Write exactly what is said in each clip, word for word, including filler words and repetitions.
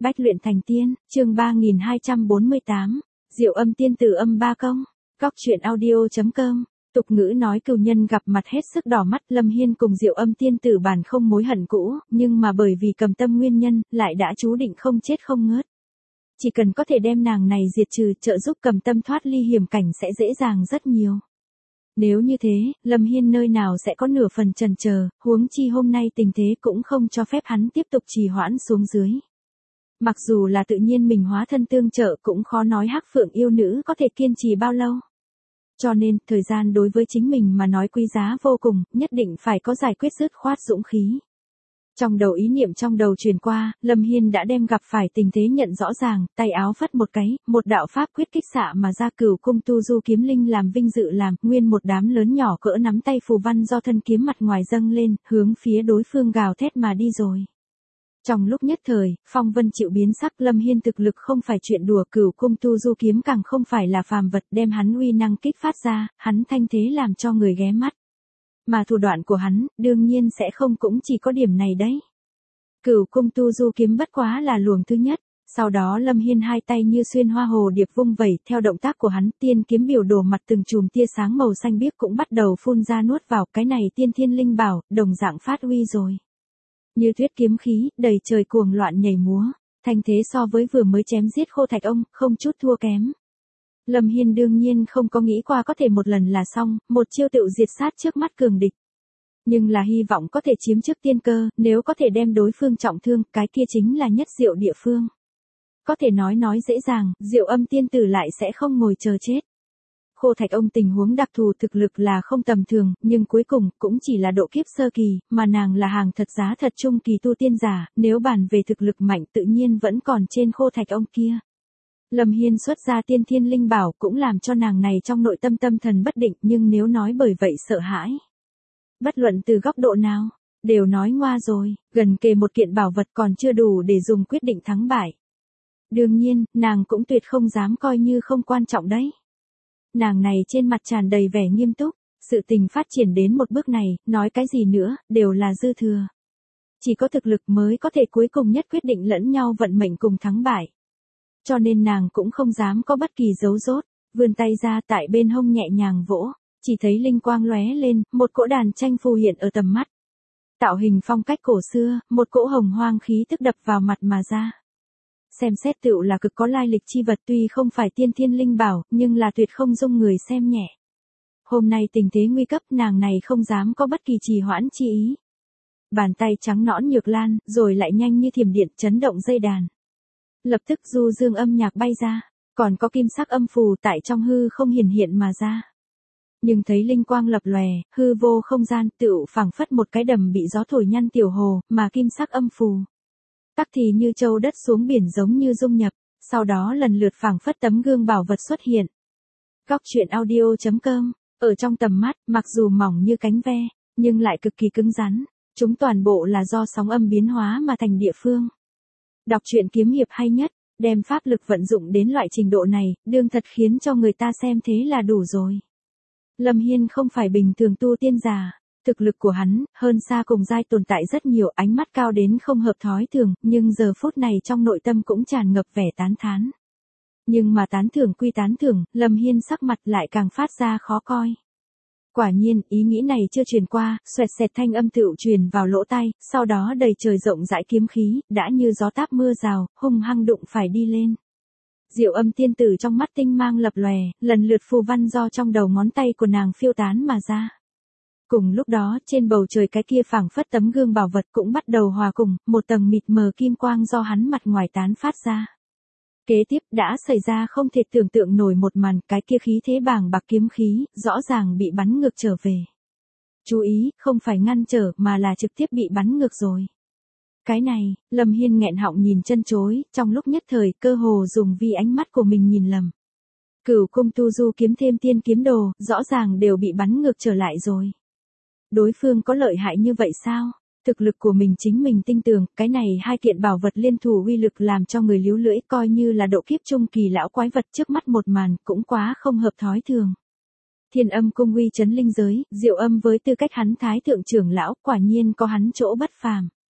Bách luyện thành tiên, chương ba nghìn hai trăm bốn mươi tám, Diệu Âm tiên tử âm ba công, Góc truyện audio chấm com. Tục ngữ nói cừu nhân gặp mặt hết sức đỏ mắt, Lâm Hiên cùng Diệu Âm tiên tử bản không mối hận cũ, nhưng mà bởi vì cầm tâm nguyên nhân, lại đã chú định không chết không ngớt. Chỉ cần có thể đem nàng này diệt trừ, trợ giúp cầm tâm thoát ly hiểm cảnh sẽ dễ dàng rất nhiều. Nếu như thế, Lâm Hiên nơi nào sẽ có nửa phần chần chờ, huống chi hôm nay tình thế cũng không cho phép hắn tiếp tục trì hoãn xuống dưới. Mặc dù là tự nhiên mình hóa thân tương trợ cũng khó nói Hắc Phượng yêu nữ có thể kiên trì bao lâu. Cho nên, thời gian đối với chính mình mà nói quý giá vô cùng, nhất định phải có giải quyết dứt khoát dũng khí. Trong đầu ý niệm trong đầu truyền qua, Lâm Hiên đã đem gặp phải tình thế nhận rõ ràng, tay áo phất một cái, một đạo pháp quyết kích xạ mà ra, Cửu Cung Tu Du kiếm linh làm vinh dự làm, nguyên một đám lớn nhỏ cỡ nắm tay phù văn do thân kiếm mặt ngoài dâng lên, hướng phía đối phương gào thét mà đi rồi. Trong lúc nhất thời, phong vân chịu biến sắc, Lâm Hiên thực lực không phải chuyện đùa, Cửu Cung Tu Du kiếm càng không phải là phàm vật, đem hắn uy năng kích phát ra, hắn thanh thế làm cho người ghé mắt. Mà thủ đoạn của hắn, đương nhiên sẽ không cũng chỉ có điểm này đấy. Cửu Cung Tu Du kiếm bất quá là luồng thứ nhất, sau đó Lâm Hiên hai tay như xuyên hoa hồ điệp vung vẩy, theo động tác của hắn, tiên kiếm biểu đồ mặt từng chùm tia sáng màu xanh biếc cũng bắt đầu phun ra nuốt vào, cái này tiên thiên linh bảo, đồng dạng phát uy rồi. Như tuyết kiếm khí, đầy trời cuồng loạn nhảy múa, thanh thế so với vừa mới chém giết Khô Thạch ông, không chút thua kém. Lâm Hiên đương nhiên không có nghĩ qua có thể một lần là xong, một chiêu tựu diệt sát trước mắt cường địch. Nhưng là hy vọng có thể chiếm trước tiên cơ, nếu có thể đem đối phương trọng thương, cái kia chính là nhất diệu địa phương. Có thể nói nói dễ dàng, Diệu Âm tiên tử lại sẽ không ngồi chờ chết. Khô Thạch ông tình huống đặc thù thực lực là không tầm thường, nhưng cuối cùng cũng chỉ là độ kiếp sơ kỳ, mà nàng là hàng thật giá thật trung kỳ tu tiên giả, nếu bàn về thực lực mạnh tự nhiên vẫn còn trên Khô Thạch ông kia. Lâm Hiên xuất ra tiên thiên linh bảo cũng làm cho nàng này trong nội tâm tâm thần bất định, nhưng nếu nói bởi vậy sợ hãi. Bất luận từ góc độ nào, đều nói ngoa rồi, gần kề một kiện bảo vật còn chưa đủ để dùng quyết định thắng bại. Đương nhiên, nàng cũng tuyệt không dám coi như không quan trọng đấy. Nàng này trên mặt tràn đầy vẻ nghiêm túc, sự tình phát triển đến một bước này, nói cái gì nữa, đều là dư thừa. Chỉ có thực lực mới có thể cuối cùng nhất quyết định lẫn nhau vận mệnh cùng thắng bại. Cho nên nàng cũng không dám có bất kỳ giấu rốt, vươn tay ra tại bên hông nhẹ nhàng vỗ, chỉ thấy linh quang lóe lên, một cỗ đàn tranh phù hiện ở tầm mắt. Tạo hình phong cách cổ xưa, một cỗ hồng hoang khí tức đập vào mặt mà ra. Xem xét tựu là cực có lai lịch chi vật, tuy không phải tiên thiên linh bảo, nhưng là tuyệt không dung người xem nhẹ. Hôm nay tình thế nguy cấp, nàng này không dám có bất kỳ trì hoãn chi ý. Bàn tay trắng nõn nhược lan, rồi lại nhanh như thiểm điện chấn động dây đàn. Lập tức du dương âm nhạc bay ra, còn có kim sắc âm phù tại trong hư không hiển hiện mà ra. Nhưng thấy linh quang lập lòe, hư vô không gian tựu phảng phất một cái đầm bị gió thổi nhăn tiểu hồ, mà kim sắc âm phù tắc thì như châu đất xuống biển giống như dung nhập, sau đó lần lượt phảng phất tấm gương bảo vật xuất hiện. Góc truyện audio chấm com, ở trong tầm mắt, mặc dù mỏng như cánh ve, nhưng lại cực kỳ cứng rắn, chúng toàn bộ là do sóng âm biến hóa mà thành địa phương. Đọc truyện kiếm hiệp hay nhất, đem pháp lực vận dụng đến loại trình độ này, đương thật khiến cho người ta xem thế là đủ rồi. Lâm Hiên không phải bình thường tu tiên giả, thực lực của hắn, hơn xa cùng giai tồn tại rất nhiều, ánh mắt cao đến không hợp thói thường, nhưng giờ phút này trong nội tâm cũng tràn ngập vẻ tán thán. Nhưng mà tán thưởng quy tán thưởng, Lâm Hiên sắc mặt lại càng phát ra khó coi. Quả nhiên, ý nghĩ này chưa truyền qua, xoẹt xẹt thanh âm tựu truyền vào lỗ tai, sau đó đầy trời rộng rãi kiếm khí, đã như gió táp mưa rào, hung hăng đụng phải đi lên. Diệu Âm tiên tử trong mắt tinh mang lập lòe, lần lượt phù văn do trong đầu ngón tay của nàng phiêu tán mà ra. Cùng lúc đó, trên bầu trời cái kia phảng phất tấm gương bảo vật cũng bắt đầu hòa cùng, một tầng mịt mờ kim quang do hắn mặt ngoài tán phát ra. Kế tiếp, đã xảy ra không thể tưởng tượng nổi một màn, cái kia khí thế bàng bạc kiếm khí, rõ ràng bị bắn ngược trở về. Chú ý, không phải ngăn trở, mà là trực tiếp bị bắn ngược rồi. Cái này, Lâm Hiên nghẹn họng nhìn chân chối, trong lúc nhất thời, cơ hồ dùng vi ánh mắt của mình nhìn lầm. Cửu Cung Tu Du kiếm thêm tiên kiếm đồ, rõ ràng đều bị bắn ngược trở lại rồi. Đối phương có lợi hại như vậy sao? Thực lực của mình chính mình tin tưởng, cái này hai kiện bảo vật liên thủ uy lực làm cho người líu lưỡi, coi như là độ kiếp trung kỳ lão quái vật trước mắt một màn, cũng quá không hợp thói thường. Thiên Âm cung uy chấn linh giới, Diệu Âm với tư cách hắn thái thượng trưởng lão, quả nhiên có hắn chỗ bất phàm.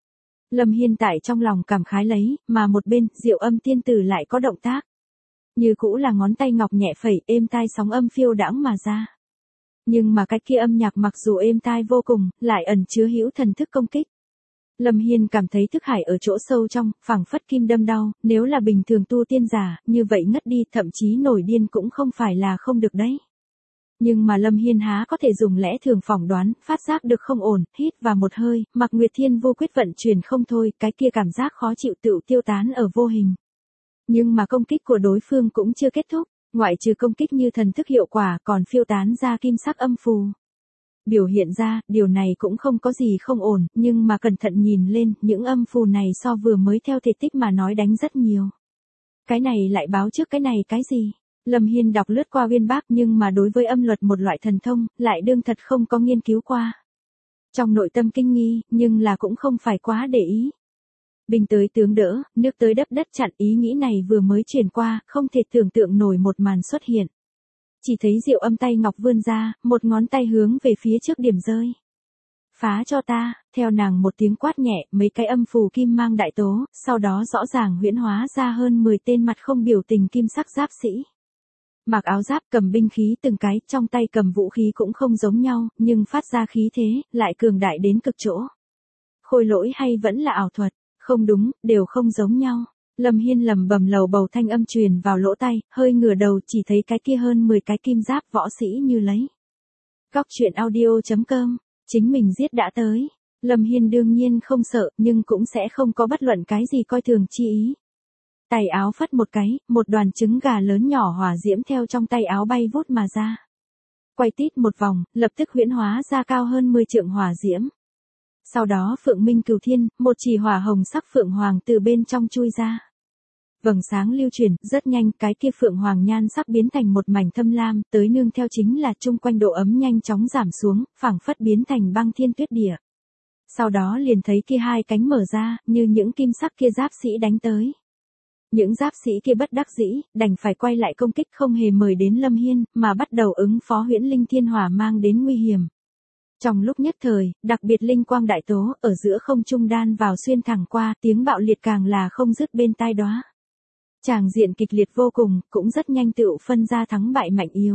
Lâm Hiên tại trong lòng cảm khái lấy, mà một bên, Diệu Âm tiên tử lại có động tác. Như cũ là ngón tay ngọc nhẹ phẩy, êm tai sóng âm phiêu đãng mà ra. Nhưng mà cái kia âm nhạc mặc dù êm tai vô cùng, lại ẩn chứa hữu thần thức công kích. Lâm Hiên cảm thấy thức hải ở chỗ sâu trong, phảng phất kim đâm đau, nếu là bình thường tu tiên giả, như vậy ngất đi, thậm chí nổi điên cũng không phải là không được đấy. Nhưng mà Lâm Hiên há có thể dùng lẽ thường phỏng đoán, phát giác được không ổn, hít vào một hơi, Mạc Nguyệt Thiên vô quyết vận chuyển không thôi, cái kia cảm giác khó chịu tự tiêu tán ở vô hình. Nhưng mà công kích của đối phương cũng chưa kết thúc, ngoại trừ công kích như thần thức hiệu quả còn phiêu tán ra kim sắc âm phù. Biểu hiện ra, điều này cũng không có gì không ổn, nhưng mà cẩn thận nhìn lên, những âm phù này so vừa mới theo thể tích mà nói đánh rất nhiều. Cái này lại báo trước cái này cái gì? Lâm Hiên đọc lướt qua uyên bác nhưng mà đối với âm luật một loại thần thông, lại đương thật không có nghiên cứu qua. Trong nội tâm kinh nghi, nhưng là cũng không phải quá để ý. Binh tới tướng đỡ, nước tới đắp đất chặn, ý nghĩ này vừa mới truyền qua, không thể tưởng tượng nổi một màn xuất hiện. Chỉ thấy Diệu Âm tay ngọc vươn ra, một ngón tay hướng về phía trước điểm rơi. Phá cho ta, theo nàng một tiếng quát nhẹ, mấy cái âm phù kim mang đại tố, sau đó rõ ràng huyễn hóa ra hơn mười tên mặt không biểu tình kim sắc giáp sĩ. Mặc áo giáp cầm binh khí từng cái, trong tay cầm vũ khí cũng không giống nhau, nhưng phát ra khí thế, lại cường đại đến cực chỗ. Khôi lỗi hay vẫn là ảo thuật? Không đúng, đều không giống nhau. Lâm Hiên lầm bầm lầu bầu thanh âm truyền vào lỗ tai, hơi ngửa đầu chỉ thấy cái kia hơn mười cái kim giáp võ sĩ như lấy. Góc truyện audio chấm com, chính mình giết đã tới. Lâm Hiên đương nhiên không sợ, nhưng cũng sẽ không có bất luận cái gì coi thường chi ý. Tay áo phất một cái, một đoàn trứng gà lớn nhỏ hỏa diễm theo trong tay áo bay vút mà ra. Quay tít một vòng, lập tức huyễn hóa ra cao hơn mười trượng hỏa diễm. Sau đó Phượng Minh Cửu Thiên, một chỉ hỏa hồng sắc phượng hoàng từ bên trong chui ra. Vầng sáng lưu truyền, rất nhanh, cái kia phượng hoàng nhan sắc biến thành một mảnh thâm lam, tới nương theo chính là chung quanh độ ấm nhanh chóng giảm xuống, phảng phất biến thành băng thiên tuyết địa. Sau đó liền thấy kia hai cánh mở ra, như những kim sắc kia giáp sĩ đánh tới. Những giáp sĩ kia bất đắc dĩ, đành phải quay lại công kích không hề mời đến Lâm Hiên, mà bắt đầu ứng phó huyễn linh thiên hỏa mang đến nguy hiểm. Trong lúc nhất thời, đặc biệt linh quang đại tố, ở giữa không trung đan vào xuyên thẳng qua, tiếng bạo liệt càng là không dứt bên tai đóa. Tràng diện kịch liệt vô cùng, cũng rất nhanh tựu phân ra thắng bại mạnh yếu.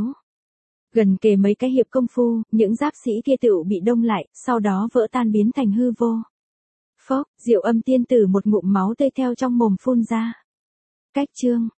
Gần kề mấy cái hiệp công phu, những giáp sĩ kia tựu bị đông lại, sau đó vỡ tan biến thành hư vô. Phốc, Diệu Âm tiên tử một ngụm máu tươi theo trong mồm phun ra. Cách chương.